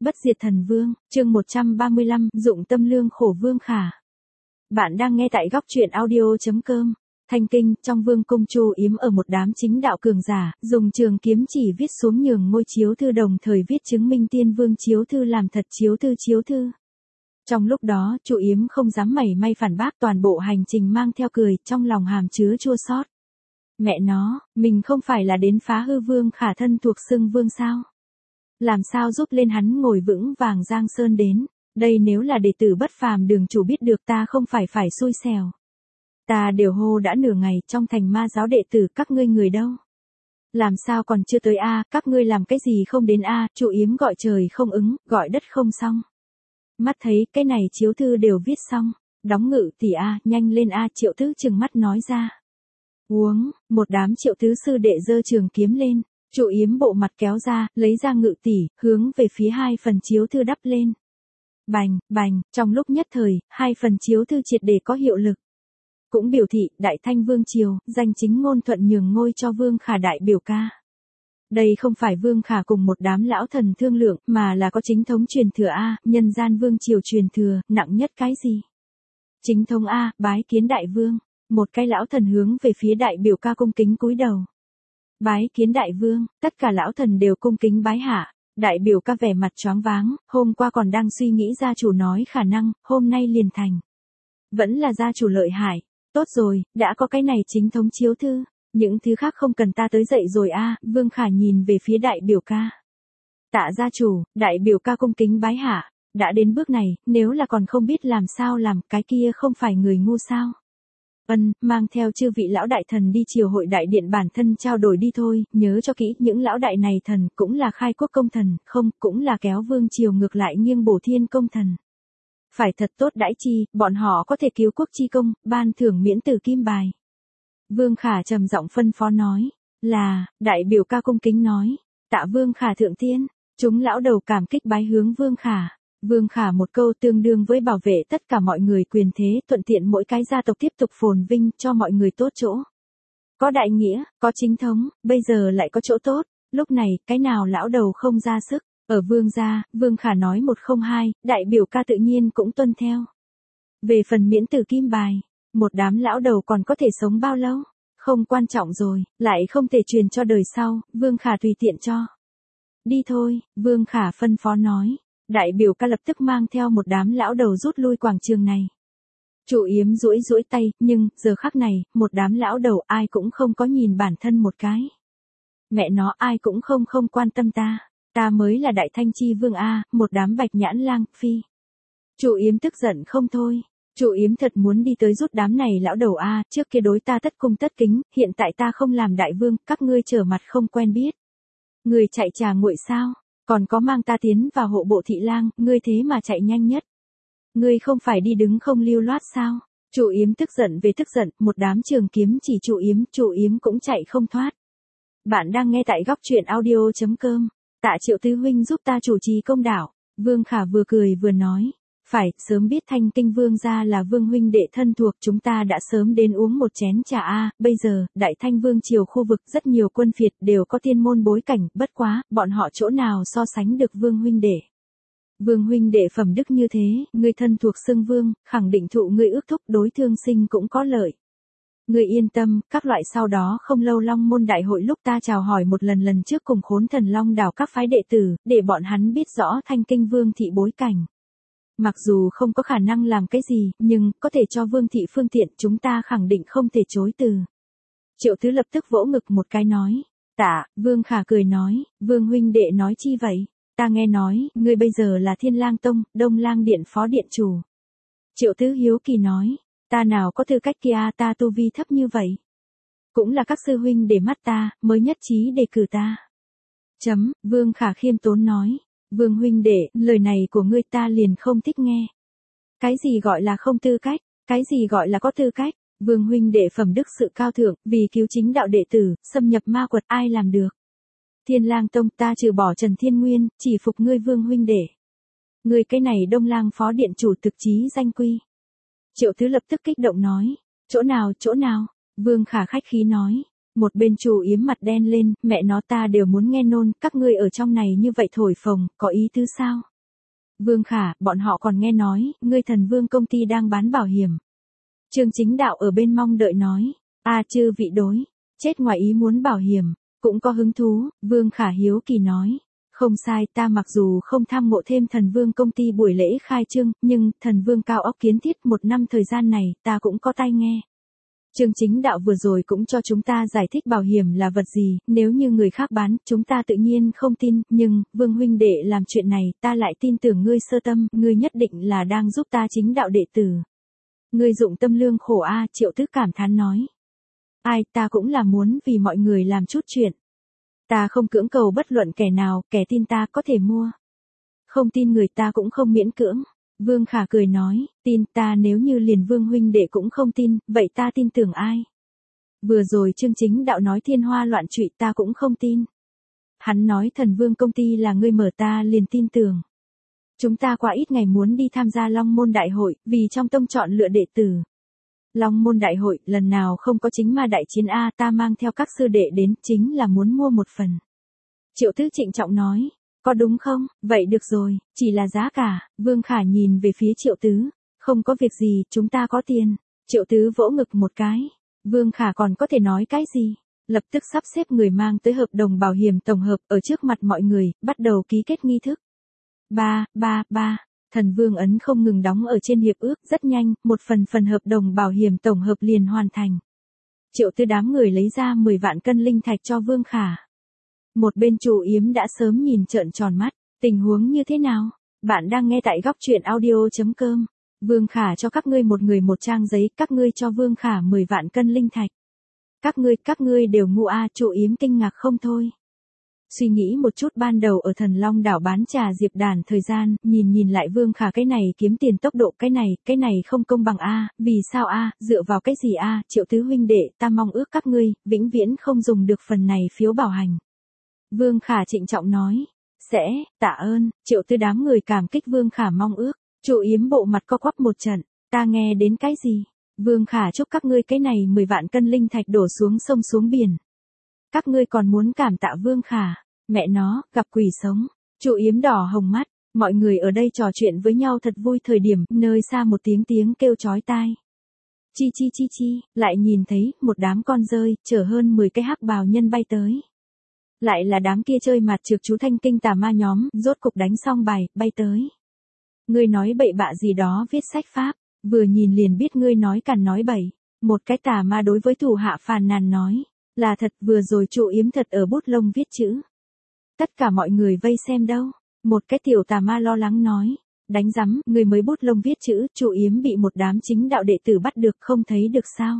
Bất diệt thần vương, chương 135, dụng tâm lương khổ Vương Khả. Bạn đang nghe tại góc truyện audio.com. Thanh Kinh, trong vương cung Chu Yếm ở một đám chính đạo cường giả, dùng trường kiếm chỉ viết xuống nhường ngôi chiếu thư, đồng thời viết chứng minh tiên vương chiếu thư làm thật chiếu thư. Trong lúc đó, Chu Yếm không dám mảy may phản bác, toàn bộ hành trình mang theo cười, trong lòng hàm chứa chua xót. Mẹ nó, mình không phải là đến phá hư Vương Khả thân thuộc xưng vương sao? Làm sao giúp lên hắn ngồi vững vàng Giang Sơn đến, đây nếu là đệ tử bất phàm đường chủ biết được ta không phải xui xẻo. Ta đều hô đã nửa ngày trong thành ma giáo đệ tử, các ngươi người đâu? Làm sao còn chưa tới a? Các ngươi làm cái gì không đến a? Chu Yếm gọi trời không ứng, gọi đất không xong. Mắt thấy cái này chiếu thư đều viết xong, đóng ngự tỷ a, nhanh lên a. Triệu Tứ trừng mắt nói ra. Uống, một đám Triệu Tứ sư đệ giơ trường kiếm lên. Chu Yếm bộ mặt kéo ra, lấy ra ngự tỷ, hướng về phía hai phần chiếu thư đắp lên. Bành, bành, trong lúc nhất thời, hai phần chiếu thư triệt để có hiệu lực. Cũng biểu thị, Đại Thanh Vương Triều, danh chính ngôn thuận nhường ngôi cho Vương Khả đại biểu ca. Đây không phải Vương Khả cùng một đám lão thần thương lượng, mà là có chính thống truyền thừa A, nhân gian Vương Triều truyền thừa, nặng nhất cái gì? Chính thống A, bái kiến đại vương, một cái lão thần hướng về phía đại biểu ca cung kính cúi đầu. Bái kiến đại vương, tất cả lão thần đều cung kính bái hạ, đại biểu ca vẻ mặt choáng váng, hôm qua còn đang suy nghĩ gia chủ nói khả năng, hôm nay liền thành. Vẫn là gia chủ lợi hại, tốt rồi, đã có cái này chính thống chiếu thư, những thứ khác không cần ta tới dậy rồi a. Vương Khả nhìn về phía đại biểu ca. Tạ gia chủ, đại biểu ca cung kính bái hạ, đã đến bước này, nếu là còn không biết làm sao làm, cái kia không phải người ngu sao? Mang theo chư vị lão đại thần đi triều hội đại điện bản thân trao đổi đi thôi, nhớ cho kỹ, những lão đại này thần cũng là khai quốc công thần, không, cũng là kéo vương triều ngược lại nghiêng bổ thiên công thần. Phải thật tốt đãi chi, bọn họ có thể cứu quốc chi công, ban thưởng miễn tử kim bài. Vương Khả trầm giọng phân phó nói, là, đại biểu ca cung kính nói, tạ Vương Khả thượng thiên, chúng lão đầu cảm kích bái hướng Vương Khả. Vương Khả một câu tương đương với bảo vệ tất cả mọi người quyền thế, thuận tiện mỗi cái gia tộc tiếp tục phồn vinh, cho mọi người tốt chỗ. Có đại nghĩa, có chính thống, bây giờ lại có chỗ tốt, lúc này, cái nào lão đầu không ra sức, ở Vương gia, Vương Khả nói 102, đại biểu ca tự nhiên cũng tuân theo. Về phần miễn tử kim bài, một đám lão đầu còn có thể sống bao lâu, không quan trọng rồi, lại không thể truyền cho đời sau, Vương Khả tùy tiện cho. Đi thôi, Vương Khả phân phó nói. Đại biểu ca lập tức mang theo một đám lão đầu rút lui quảng trường này. Chu Yếm duỗi tay, nhưng, giờ khắc này, một đám lão đầu ai cũng không có nhìn bản thân một cái. Mẹ nó ai cũng không quan tâm ta mới là Đại Thanh Chi Vương A, một đám bạch nhãn lang, phi. Chu Yếm tức giận không thôi. Chu Yếm thật muốn đi tới rút đám này lão đầu A, trước kia đối ta tất cung tất kính, hiện tại ta không làm đại vương, các ngươi trở mặt không quen biết. Người chạy trà nguội sao? Còn có mang ta tiến vào hộ bộ thị lang, ngươi thế mà chạy nhanh nhất. Ngươi không phải đi đứng không lưu loát sao? Chu Yếm tức giận về tức giận, một đám trường kiếm chỉ Chu Yếm cũng chạy không thoát. Bạn đang nghe tại góc truyện audio.com. Tạ Triệu Tứ huynh giúp ta chủ trì công đạo. Vương Khả vừa cười vừa nói. Phải, sớm biết Thanh Kinh Vương gia là Vương huynh đệ thân thuộc, chúng ta đã sớm đến uống một chén trà a. Bây giờ, Đại Thanh Vương triều khu vực rất nhiều quân phiệt đều có tiên môn bối cảnh, bất quá, bọn họ chỗ nào so sánh được Vương huynh đệ. Vương huynh đệ phẩm đức như thế, ngươi thân thuộc xưng vương, khẳng định thụ ngươi ước thúc, đối thương sinh cũng có lợi. Ngươi yên tâm, các loại sau đó không lâu Long môn đại hội lúc ta chào hỏi một lần trước cùng Khốn Thần Long đảo các phái đệ tử, để bọn hắn biết rõ Thanh Kinh Vương thị bối cảnh. Mặc dù không có khả năng làm cái gì, nhưng, có thể cho Vương thị phương tiện, chúng ta khẳng định không thể chối từ. Triệu Tứ lập tức vỗ ngực một cái nói. Tạ, Vương Khả cười nói, Vương huynh đệ nói chi vậy? Ta nghe nói, ngươi bây giờ là Thiên Lang Tông, Đông Lang Điện phó điện chủ. Triệu Tứ hiếu kỳ nói, ta nào có tư cách kia, ta tu vi thấp như vậy. Cũng là các sư huynh để mắt ta, mới nhất trí đề cử ta. Vương Khả khiêm tốn nói. Vương huynh đệ, lời này của ngươi ta liền không thích nghe. Cái gì gọi là không tư cách, cái gì gọi là có tư cách? Vương huynh đệ phẩm đức sự cao thượng, vì cứu chính đạo đệ tử, xâm nhập ma quật ai làm được? Thiên Lang Tông ta trừ bỏ Trần Thiên Nguyên, chỉ phục ngươi Vương huynh đệ. Ngươi cái này Đông Lang phó điện chủ thực chí danh quy. Triệu Tứ lập tức kích động nói, chỗ nào? Vương Khả khách khí nói. Một bên Chu Yếm mặt đen lên, mẹ nó ta đều muốn nghe nôn, các ngươi ở trong này như vậy thổi phồng, có ý tứ sao? Vương Khả, bọn họ còn nghe nói, ngươi Thần Vương công ty đang bán bảo hiểm. Trương Chính Đạo ở bên mong đợi nói, chư vị đối, chết ngoài ý muốn bảo hiểm, cũng có hứng thú, Vương Khả hiếu kỳ nói. Không sai, ta mặc dù không tham ngộ thêm Thần Vương công ty buổi lễ khai trương, nhưng Thần Vương cao ốc kiến thiết 1 năm thời gian này, ta cũng có tai nghe. Trương Chính Đạo vừa rồi cũng cho chúng ta giải thích bảo hiểm là vật gì, nếu như người khác bán, chúng ta tự nhiên không tin, nhưng, Vương huynh đệ làm chuyện này, ta lại tin tưởng ngươi sơ tâm, ngươi nhất định là đang giúp ta Chính Đạo đệ tử. Ngươi dụng tâm lương khổ Triệu Tứ cảm thán nói. Ta cũng là muốn vì mọi người làm chút chuyện. Ta không cưỡng cầu bất luận kẻ nào, kẻ tin ta có thể mua. Không tin người ta cũng không miễn cưỡng. Vương Khả cười nói, tin ta nếu như liền Vương huynh đệ cũng không tin, vậy ta tin tưởng ai? Vừa rồi Trương Chính Đạo nói thiên hoa loạn trụy ta cũng không tin. Hắn nói Thần Vương công ty là ngươi mở ta liền tin tưởng. Chúng ta qua ít ngày muốn đi tham gia Long Môn Đại hội, vì trong tông chọn lựa đệ tử. Long Môn Đại hội, lần nào không có chính ma đại chiến ta mang theo các sư đệ đến, chính là muốn mua một phần. Triệu Tứ trịnh trọng nói, có đúng không, vậy được rồi, chỉ là giá cả, Vương Khả nhìn về phía Triệu Tứ, không có việc gì, chúng ta có tiền. Triệu Tứ vỗ ngực một cái, Vương Khả còn có thể nói cái gì, lập tức sắp xếp người mang tới hợp đồng bảo hiểm tổng hợp ở trước mặt mọi người, bắt đầu ký kết nghi thức. Thần Vương ấn không ngừng đóng ở trên hiệp ước, rất nhanh, một phần hợp đồng bảo hiểm tổng hợp liền hoàn thành. Triệu Tứ đám người lấy ra 10 vạn cân linh thạch cho Vương Khả. Một bên Chu Yếm đã sớm nhìn trợn tròn mắt, tình huống như thế nào? Bạn đang nghe tại góc truyện audio.com. Vương Khả cho các ngươi một người một trang giấy, các ngươi cho Vương Khả 10 vạn cân linh thạch. Các ngươi đều ngu Chu Yếm kinh ngạc không thôi. Suy nghĩ một chút ban đầu ở Thần Long đảo bán trà diệp đàn thời gian, nhìn lại Vương Khả cái này kiếm tiền tốc độ cái này không công bằng vì sao dựa vào cái gì Triệu Tứ huynh đệ, ta mong ước các ngươi, vĩnh viễn không dùng được phần này phiếu bảo hành. Vương Khả trịnh trọng nói, tạ ơn, Triệu Tứ đám người cảm kích Vương Khả mong ước, Chu Yếm bộ mặt co quắp một trận, ta nghe đến cái gì? Vương Khả chúc các ngươi cái này 10 vạn cân linh thạch đổ xuống sông xuống biển. Các ngươi còn muốn cảm tạ Vương Khả, mẹ nó, gặp quỷ sống. Chu Yếm đỏ hồng mắt, mọi người ở đây trò chuyện với nhau thật vui thời điểm, nơi xa một tiếng kêu chói tai. Chi, lại nhìn thấy, một đám con dơi, chở hơn 10 cái hắc bào nhân bay tới. Lại là đám kia chơi mặt trược chú thanh kinh tà ma nhóm, rốt cục đánh xong bài, bay tới. Ngươi nói bậy bạ gì đó viết sách pháp, vừa nhìn liền biết ngươi nói cằn nói bậy. Một cái tà ma đối với thủ hạ phàn nàn nói, là thật, vừa rồi Chu Yếm thật ở bút lông viết chữ. Tất cả mọi người vây xem đâu. Một cái tiểu tà ma lo lắng nói, đánh rắm, người mới bút lông viết chữ, Chu Yếm bị một đám chính đạo đệ tử bắt được, không thấy được sao?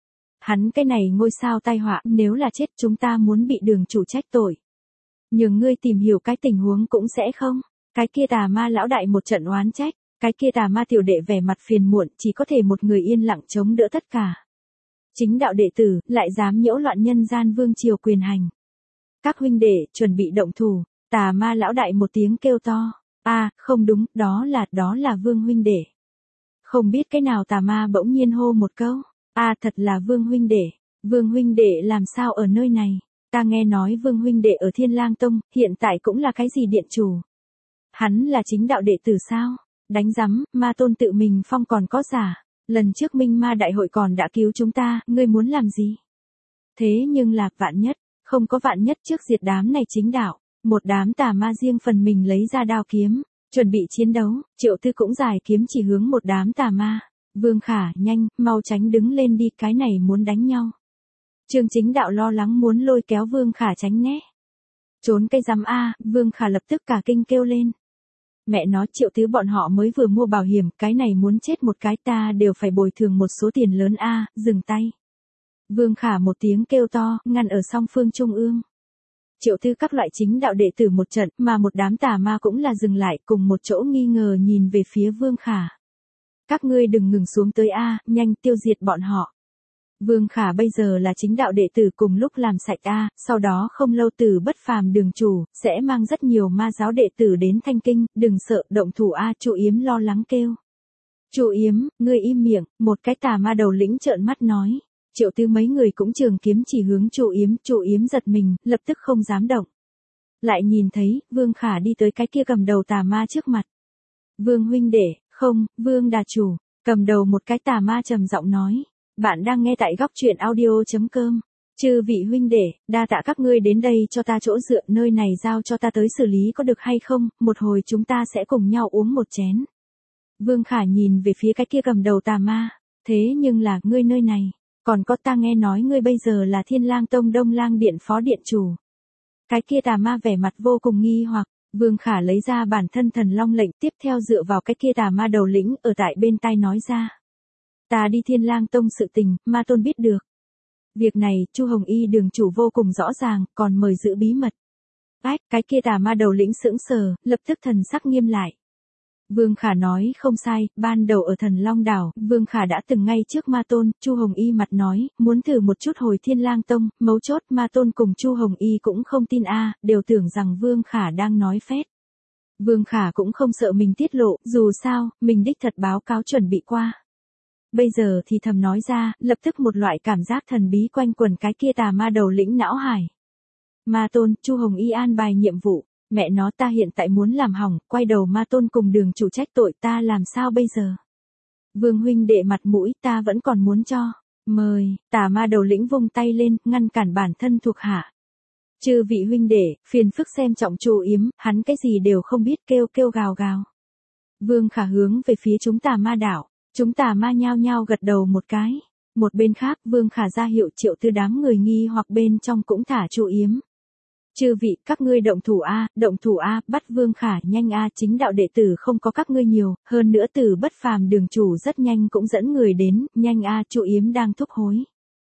Hắn cái này ngôi sao tai họa, nếu là chết chúng ta muốn bị đường chủ trách tội. Nhưng ngươi tìm hiểu cái tình huống cũng sẽ không. Cái kia tà ma lão đại một trận oán trách, cái kia tà ma tiểu đệ vẻ mặt phiền muộn, chỉ có thể một người yên lặng chống đỡ tất cả. Chính đạo đệ tử, lại dám nhiễu loạn nhân gian vương triều quyền hành. Các huynh đệ, chuẩn bị động thủ, tà ma lão đại một tiếng kêu to. Không đúng, đó là Vương huynh đệ. Không biết cái nào tà ma bỗng nhiên hô một câu. Thật là Vương huynh đệ. Vương huynh đệ làm sao ở nơi này? Ta nghe nói Vương huynh đệ ở Thiên Lang Tông, hiện tại cũng là cái gì điện chủ? Hắn là chính đạo đệ tử sao? Đánh rắm, ma tôn tự mình phong còn có giả. Lần trước Minh Ma đại hội còn đã cứu chúng ta, ngươi muốn làm gì? Thế nhưng là, vạn nhất, không có vạn nhất trước diệt đám này chính đạo. Một đám tà ma riêng phần mình lấy ra đao kiếm, chuẩn bị chiến đấu, Triệu Tư cũng giải kiếm chỉ hướng một đám tà ma. Vương Khả, nhanh, mau tránh đứng lên đi, cái này muốn đánh nhau. Trương Chính Đạo lo lắng muốn lôi kéo Vương Khả tránh né. Trốn cây rắm Vương Khả lập tức cả kinh kêu lên. Mẹ nó, Triệu Tứ bọn họ mới vừa mua bảo hiểm, cái này muốn chết một cái ta đều phải bồi thường một số tiền lớn dừng tay. Vương Khả một tiếng kêu to, ngăn ở song phương trung ương. Triệu Tư các loại chính đạo đệ tử một trận, mà một đám tà ma cũng là dừng lại cùng một chỗ nghi ngờ nhìn về phía Vương Khả. Các ngươi đừng ngừng xuống tới nhanh tiêu diệt bọn họ. Vương Khả bây giờ là chính đạo đệ tử cùng lúc làm sạch sau đó không lâu Tử Bất Phàm đường chủ, sẽ mang rất nhiều ma giáo đệ tử đến Thanh Kinh, đừng sợ, động thủ Chu Yếm lo lắng kêu. Chu Yếm, ngươi im miệng, một cái tà ma đầu lĩnh trợn mắt nói. Triệu Tư mấy người cũng trường kiếm chỉ hướng Chu Yếm giật mình, lập tức không dám động. Lại nhìn thấy, Vương Khả đi tới cái kia cầm đầu tà ma trước mặt. Vương huynh đệ, không, Vương đà chủ, cầm đầu một cái tà ma trầm giọng nói. Bạn đang nghe tại góc truyện audio.com. Chư vị huynh đệ, đa tạ các ngươi đến đây cho ta chỗ dựa, nơi này giao cho ta tới xử lý có được hay không, một hồi chúng ta sẽ cùng nhau uống một chén. Vương Khả nhìn về phía cái kia cầm đầu tà ma, thế nhưng là, ngươi nơi này, còn có ta nghe nói ngươi bây giờ là Thiên Lang Tông Đông Lang Điện phó điện chủ. Cái kia tà ma vẻ mặt vô cùng nghi hoặc, Vương Khả lấy ra bản thân thần long lệnh, tiếp theo dựa vào cái kia tà ma đầu lĩnh ở tại bên tai nói ra. Ta đi Thiên Lang Tông sự tình, ma tôn biết được. Việc này, Chu Hồng Y đường chủ vô cùng rõ ràng, còn mời giữ bí mật. Ách, cái kia tà ma đầu lĩnh sững sờ, lập tức thần sắc nghiêm lại. Vương Khả nói không sai, ban đầu ở Thần Long Đảo, Vương Khả đã từng ngay trước ma tôn, Chu Hồng Y mặt nói, muốn thử một chút hồi Thiên Lang Tông, mấu chốt ma tôn cùng Chu Hồng Y cũng không tin đều tưởng rằng Vương Khả đang nói phét. Vương Khả cũng không sợ mình tiết lộ, dù sao, mình đích thật báo cáo chuẩn bị qua. Bây giờ thì thầm nói ra, lập tức một loại cảm giác thần bí quanh quần cái kia tà ma đầu lĩnh não hải. Ma tôn, Chu Hồng Y an bài nhiệm vụ, mẹ nó ta hiện tại muốn làm hỏng, quay đầu ma tôn cùng đường chủ trách tội ta làm sao bây giờ. Vương huynh đệ mặt mũi ta vẫn còn muốn cho, mời, tà ma đầu lĩnh vung tay lên, ngăn cản bản thân thuộc hạ. Chư vị huynh đệ, phiền phức xem trọng Chu Yếm, hắn cái gì đều không biết kêu kêu gào gào. Vương Khả hướng về phía chúng tà ma đảo. Chúng tà ma nhao nhao gật đầu một cái. Một bên khác Vương Khả ra hiệu Triệu Tư đám người nghi hoặc bên trong cũng thả Chu Yếm. Chư vị, các ngươi động thủ bắt Vương Khả nhanh chính đạo đệ tử không có các ngươi nhiều, hơn nữa Từ Bất Phàm đường chủ rất nhanh cũng dẫn người đến, nhanh Chu Yếm đang thúc hối.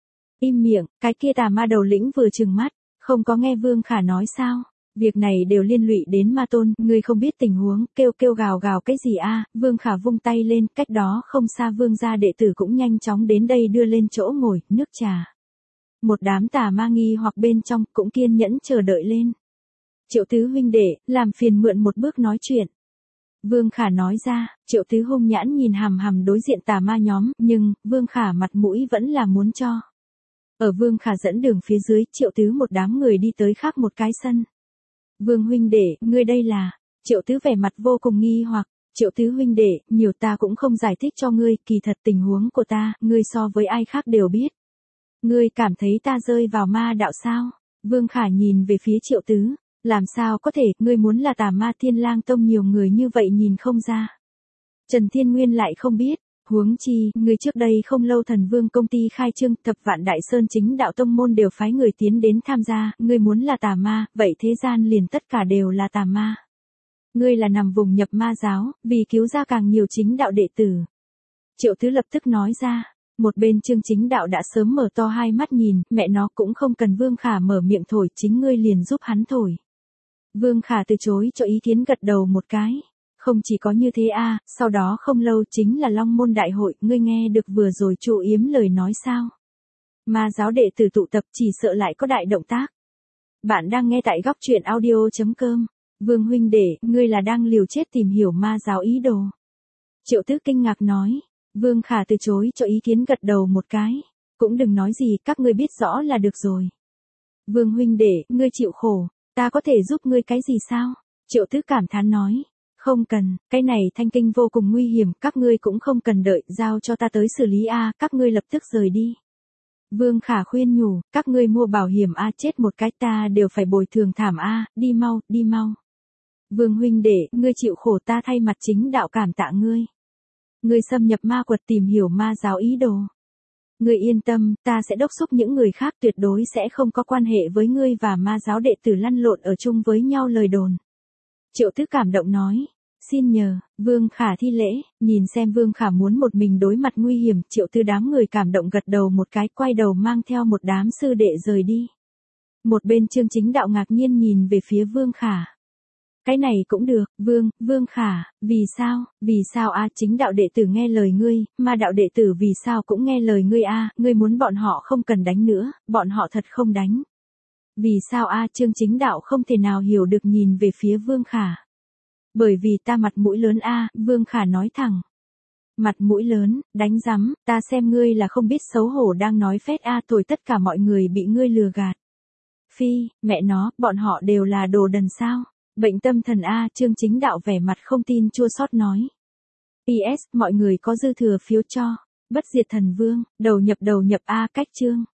Im miệng, cái kia tà ma đầu lĩnh vừa trừng mắt, không có nghe Vương Khả nói sao? Việc này đều liên lụy đến ma tôn, ngươi không biết tình huống, kêu gào gào cái gì Vương Khả vung tay lên, cách đó không xa Vương gia đệ tử cũng nhanh chóng đến đây đưa lên chỗ ngồi, nước trà. Một đám tà ma nghi hoặc bên trong cũng kiên nhẫn chờ đợi lên. Triệu Tứ huynh đệ, làm phiền mượn một bước nói chuyện. Vương Khả nói ra, Triệu Tứ hung nhãn nhìn hằm đối diện tà ma nhóm, nhưng, Vương Khả mặt mũi vẫn là muốn cho. Ở Vương Khả dẫn đường phía dưới, Triệu Tứ một đám người đi tới khác một cái sân. Vương huynh đệ, ngươi đây là, Triệu Tứ vẻ mặt vô cùng nghi hoặc, Triệu Tứ huynh đệ, nhiều ta cũng không giải thích cho ngươi, kỳ thật tình huống của ta, ngươi so với ai khác đều biết. Ngươi cảm thấy ta rơi vào ma đạo sao? Vương Khả nhìn về phía Triệu Tứ, làm sao có thể, ngươi muốn là tà ma Thiên Lang Tông nhiều người như vậy nhìn không ra. Trần Thiên Nguyên lại không biết. Huống chi, người trước đây không lâu Thần Vương công ty khai trương, Thập Vạn Đại Sơn chính đạo tông môn đều phái người tiến đến tham gia, ngươi muốn là tà ma, vậy thế gian liền tất cả đều là tà ma. Ngươi là nằm vùng nhập ma giáo, vì cứu ra càng nhiều chính đạo đệ tử. Triệu Tứ lập tức nói ra, một bên Trương Chính Đạo đã sớm mở to hai mắt nhìn, mẹ nó cũng không cần Vương Khả mở miệng thổi, chính ngươi liền giúp hắn thổi. Vương Khả từ chối cho ý kiến gật đầu một cái. Không chỉ có như thế sau đó không lâu chính là Long Môn Đại hội, ngươi nghe được vừa rồi Chu Yếm lời nói sao? Ma giáo đệ tử tụ tập chỉ sợ lại có đại động tác. Bạn đang nghe tại góc truyện audio.com. Vương huynh đệ, ngươi là đang liều chết tìm hiểu ma giáo ý đồ. Triệu Tứ kinh ngạc nói, Vương Khả từ chối cho ý kiến gật đầu một cái. Cũng đừng nói gì, các ngươi biết rõ là được rồi. Vương huynh đệ, ngươi chịu khổ, ta có thể giúp ngươi cái gì sao? Triệu Tứ cảm thán nói. Không cần, cái này thanh kinh vô cùng nguy hiểm, các ngươi cũng không cần đợi, giao cho ta tới xử lý các ngươi lập tức rời đi. Vương Khả khuyên nhủ, các ngươi mua bảo hiểm chết một cái ta đều phải bồi thường thảm đi mau. Vương huynh đệ, ngươi chịu khổ ta thay mặt chính đạo cảm tạ ngươi. Ngươi xâm nhập ma quật tìm hiểu ma giáo ý đồ. Ngươi yên tâm, ta sẽ đốc thúc những người khác tuyệt đối sẽ không có quan hệ với ngươi và ma giáo đệ tử lăn lộn ở chung với nhau lời đồn. Triệu Tứ cảm động nói. Xin nhờ, Vương Khả thi lễ, nhìn xem Vương Khả muốn một mình đối mặt nguy hiểm, Triệu Tứ đám người cảm động gật đầu một cái, quay đầu mang theo một đám sư đệ rời đi. Một bên Trương Chính Đạo ngạc nhiên nhìn về phía Vương Khả. Cái này cũng được, Vương Khả, vì sao chính đạo đệ tử nghe lời ngươi, mà đạo đệ tử vì sao cũng nghe lời ngươi ngươi muốn bọn họ không cần đánh nữa, bọn họ thật không đánh. Vì sao Trương Chính Đạo không thể nào hiểu được nhìn về phía Vương Khả. Bởi vì ta mặt mũi lớn Vương Khả nói thẳng. Mặt mũi lớn, đánh rắm, ta xem ngươi là không biết xấu hổ đang nói phét thổi tất cả mọi người bị ngươi lừa gạt. Phi, mẹ nó, bọn họ đều là đồ đần sao. Bệnh tâm thần A, Trương Chính Đạo vẻ mặt không tin chua xót nói. PS, mọi người có dư thừa phiếu cho. Bất diệt thần vương, đầu nhập A cách chương.